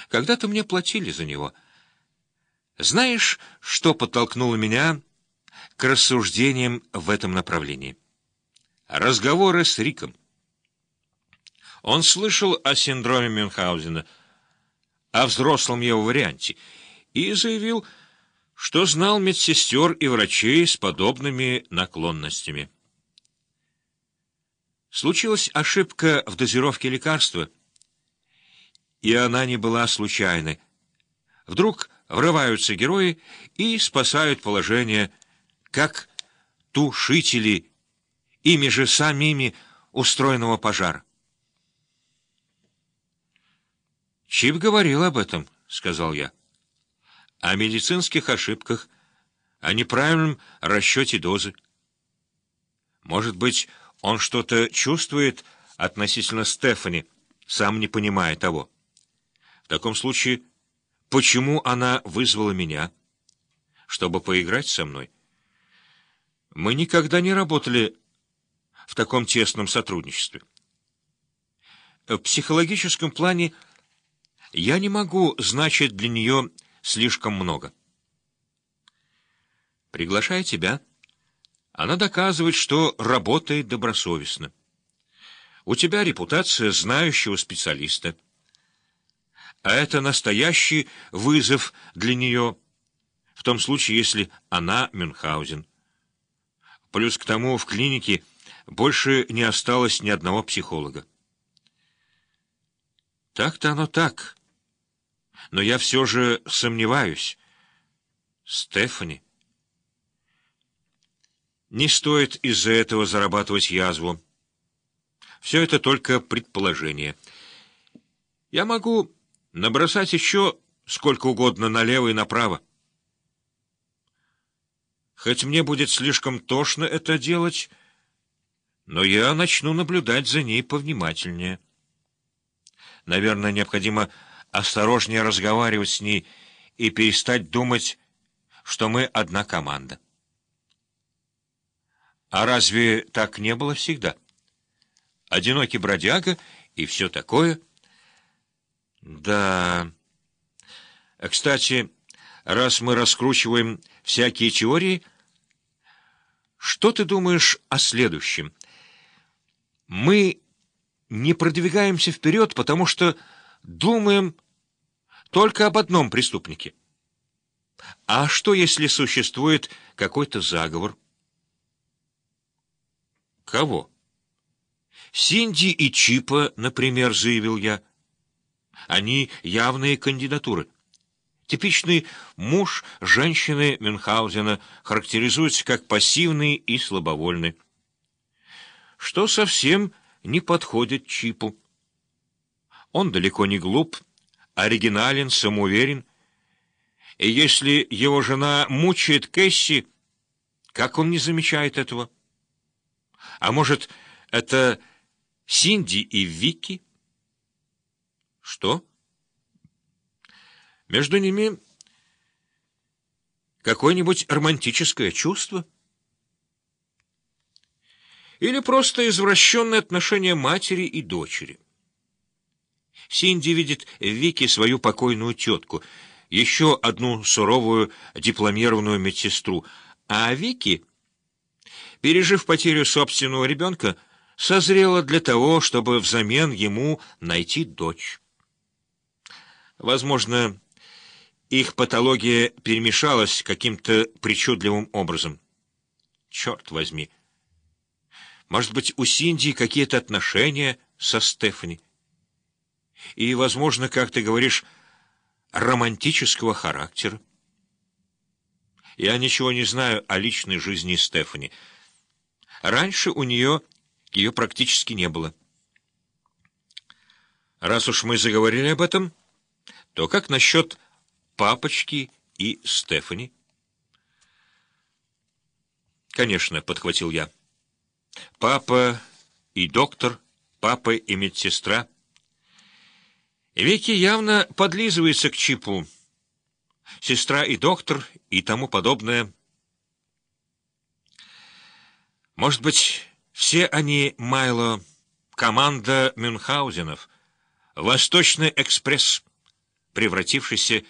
Когда-то мне платили за него. Знаешь, что подтолкнуло меня к рассуждениям в этом направлении? Разговоры с Риком. Он слышал о синдроме Мюнхгаузена, о взрослом его варианте, и заявил, что знал медсестер и врачей с подобными наклонностями. Случилась ошибка в дозировке лекарства, и она не была случайной. Вдруг врываются герои и спасают положение, как тушители, ими же самими устроенного пожара. «Чип говорил об этом», — сказал я. «О медицинских ошибках, о неправильном расчете дозы. Может быть, он что-то чувствует относительно Стефани, сам не понимая того. В таком случае, почему она вызвала меня? Чтобы поиграть со мной? Мы никогда не работали в таком тесном сотрудничестве. В психологическом плане я не могу значить для нее слишком много. Приглашая тебя, она доказывает, что работает добросовестно. У тебя репутация знающего специалиста. А это настоящий вызов для нее, в том случае, если она Мюнхгаузен. Плюс к тому в клинике больше не осталось ни одного психолога. Так-то оно так. Но я все же сомневаюсь. Стефани. Не стоит из-за этого зарабатывать язву. Все это только предположение. Я могу набросать еще сколько угодно налево и направо. Хоть мне будет слишком тошно это делать, но я начну наблюдать за ней повнимательнее. Наверное, необходимо осторожнее разговаривать с ней и перестать думать, что мы одна команда. А разве так не было всегда? Одинокий бродяга и все такое. Да. Кстати, раз мы раскручиваем всякие теории, что ты думаешь о следующем? Мы не продвигаемся вперед, потому что думаем только об одном преступнике. А что, если существует какой-то заговор? Кого? Синди и Чипа, например, заявил я. Они явные кандидатуры. Типичный муж женщины Мюнхгаузена характеризуется как пассивный и слабовольный, что совсем не подходит Чипу. Он далеко не глуп, оригинален, самоуверен, и если его жена мучает Кэсси, как он не замечает этого? А может, это Синди и Вики? Что? Между ними какое-нибудь романтическое чувство? Или просто извращенное отношение матери и дочери? Синди видит в Вики свою покойную тетку, еще одну суровую дипломированную медсестру, а Вики, пережив потерю собственного ребенка, созрела для того, чтобы взамен ему найти дочь. Возможно, их патология перемешалась каким-то причудливым образом. Черт возьми! Может быть, у Синди какие-то отношения со Стефани? И, возможно, как ты говоришь, романтического характера. Я ничего не знаю о личной жизни Стефани. Раньше у нее ее практически не было. Раз уж мы заговорили об этом, то как насчет папочки и Стефани? Конечно, подхватил я. Папа и доктор, папа и медсестра. Вики явно подлизывается к Чипу. Сестра и доктор и тому подобное. Может быть, все они, Майло, команда Мюнхгаузенов, Восточный экспресс. превратившийся